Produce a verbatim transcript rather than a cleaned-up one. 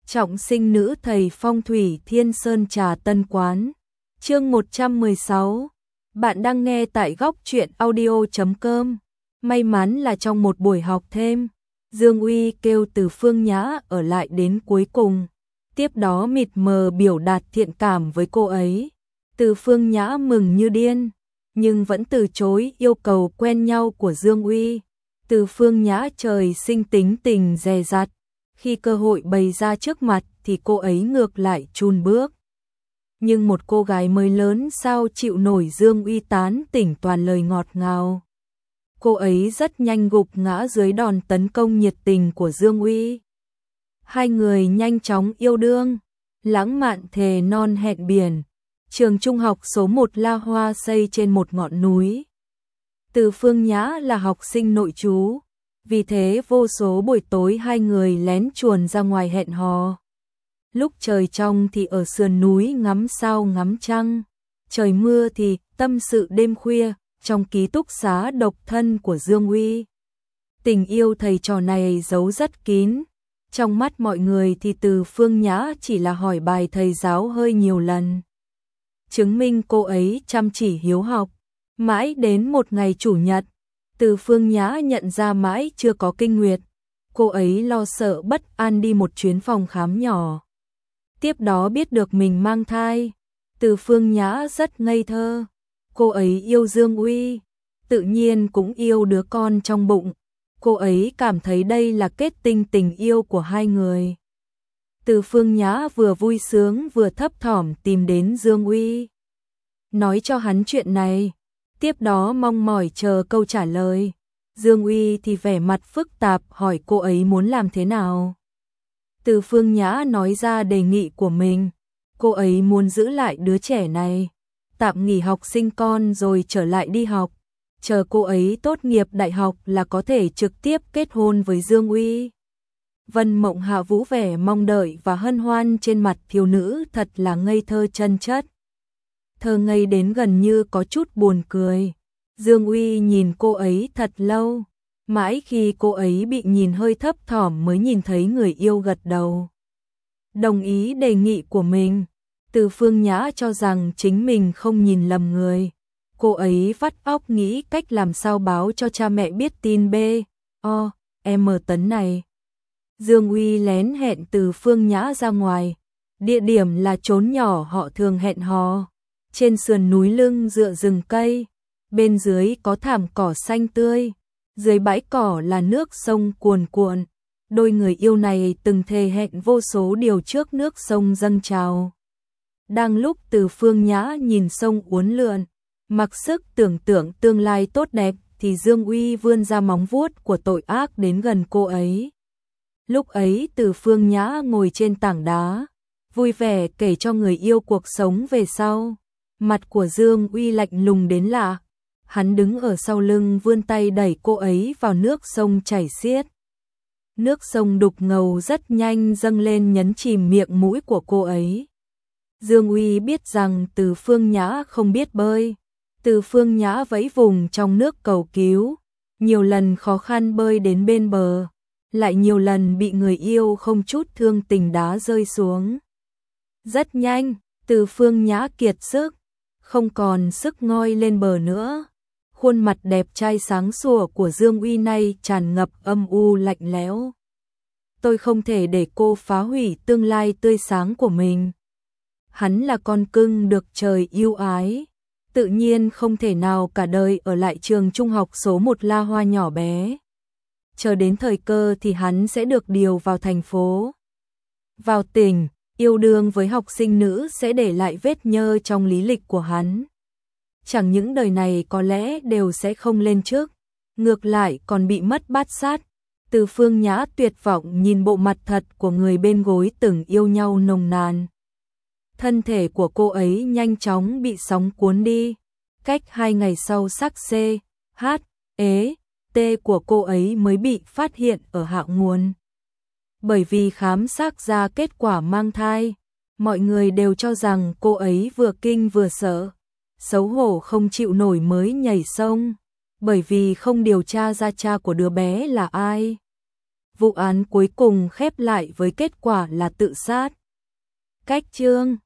Trọng sinh nữ thầy phong thủy Thiên Sơn Trà Tân Quán. Chương một trăm mười sáu. Bạn đang nghe tại góc truyện audio chấm com. May mắn là trong một buổi học thêm, Dương Uy kêu Từ Phương Nhã ở lại đến cuối cùng, tiếp đó mịt mờ biểu đạt thiện cảm với cô ấy. Từ Phương Nhã mừng như điên, nhưng vẫn từ chối yêu cầu quen nhau của Dương Uy. Từ Phương Nhã trời sinh tính tình dè dặt, khi cơ hội bày ra trước mặt thì cô ấy ngược lại chùn bước. Nhưng một cô gái mới lớn sao chịu nổi Dương Uy tán tỉnh toàn lời ngọt ngào. Cô ấy rất nhanh gục ngã dưới đòn tấn công nhiệt tình của Dương Uy. Hai người nhanh chóng yêu đương, lãng mạn thề non hẹn biển. Trường trung học số một La Hoa xây trên một ngọn núi. Từ Phương Nhã là học sinh nội trú, vì thế vô số buổi tối hai người lén chuồn ra ngoài hẹn hò. Lúc trời trong thì ở sườn núi ngắm sao ngắm trăng, trời mưa thì tâm sự đêm khuya trong ký túc xá độc thân của Dương Uy. Tình yêu thầy trò này giấu rất kín, trong mắt mọi người thì Từ Phương Nhã chỉ là hỏi bài thầy giáo hơi nhiều lần, chứng minh cô ấy chăm chỉ hiếu học. Mãi đến một ngày chủ nhật, Từ Phương Nhã nhận ra mãi chưa có kinh nguyệt, cô ấy lo sợ bất an đi một chuyến phòng khám nhỏ. Tiếp đó biết được mình mang thai. Từ Phương Nhã rất ngây thơ, cô ấy yêu Dương Uy, tự nhiên cũng yêu đứa con trong bụng. Cô ấy cảm thấy đây là kết tinh tình yêu của hai người. Từ Phương Nhã vừa vui sướng vừa thấp thỏm tìm đến Dương Uy, nói cho hắn chuyện này, tiếp đó mong mỏi chờ câu trả lời. Dương Uy thì vẻ mặt phức tạp hỏi cô ấy muốn làm thế nào. Từ Phương Nhã nói ra đề nghị của mình, cô ấy muốn giữ lại đứa trẻ này, tạm nghỉ học sinh con rồi trở lại đi học, chờ cô ấy tốt nghiệp đại học là có thể trực tiếp kết hôn với Dương Uy. Vân Mộng hạ vũ vẻ mong đợi và hân hoan trên mặt thiếu nữ thật là ngây thơ chân chất. Thơ ngây đến gần như có chút buồn cười. Dương Uy nhìn cô ấy thật lâu, mãi khi cô ấy bị nhìn hơi thấp thỏm mới nhìn thấy người yêu gật đầu, đồng ý đề nghị của mình. Từ Phương Nhã cho rằng chính mình không nhìn lầm người, cô ấy vắt óc nghĩ cách làm sao báo cho cha mẹ biết tin B O M tấn này. Dương Uy lén hẹn Từ Phương Nhã ra ngoài, địa điểm là chốn nhỏ họ thường hẹn hò, trên sườn núi lưng dựa rừng cây, bên dưới có thảm cỏ xanh tươi, dưới bãi cỏ là nước sông cuồn cuộn. Đôi người yêu này từng thề hẹn vô số điều trước nước sông dâng trào. Đang lúc Từ Phương Nhã nhìn sông uốn lượn, mặc sức tưởng tượng tương lai tốt đẹp, thì Dương Uy vươn ra móng vuốt của tội ác đến gần cô ấy. Lúc ấy Từ Phương Nhã ngồi trên tảng đá, vui vẻ kể cho người yêu cuộc sống về sau. Mặt của Dương Uy lạnh lùng đến lạ, hắn đứng ở sau lưng vươn tay đẩy cô ấy vào nước sông chảy xiết. Nước sông đục ngầu rất nhanh dâng lên nhấn chìm miệng mũi của cô ấy. Dương Uy biết rằng Từ Phương Nhã không biết bơi. Từ Phương Nhã vẫy vùng trong nước cầu cứu, nhiều lần khó khăn bơi đến bên bờ, lại nhiều lần bị người yêu không chút thương tình đá rơi xuống. Rất nhanh, Từ Phương Nhã kiệt sức, không còn sức ngoi lên bờ nữa. Khuôn mặt đẹp trai sáng sủa của Dương Uy nay tràn ngập âm u lạnh lẽo. Tôi không thể để cô phá hủy tương lai tươi sáng của mình. Hắn là con cưng được trời yêu ái, tự nhiên không thể nào cả đời ở lại trường trung học số một La Hoa nhỏ bé. Chờ đến thời cơ thì hắn sẽ được điều vào thành phố, vào tỉnh. Yêu đương với học sinh nữ sẽ để lại vết nhơ trong lý lịch của hắn. Chẳng những đời này có lẽ đều sẽ không lên chức, ngược lại còn bị mất bát sát. Từ Phương Nhã tuyệt vọng nhìn bộ mặt thật của người bên gối từng yêu nhau nồng nàn. Thân thể của cô ấy nhanh chóng bị sóng cuốn đi. Cách hai ngày sau sắc C, H, E, T của cô ấy mới bị phát hiện ở hạ nguồn. Bởi vì khám xác ra kết quả mang thai, mọi người đều cho rằng cô ấy vừa kinh vừa sợ, xấu hổ không chịu nổi mới nhảy sông, bởi vì không điều tra ra cha của đứa bé là ai. vụ án cuối cùng khép lại với kết quả là tự sát. Cách chương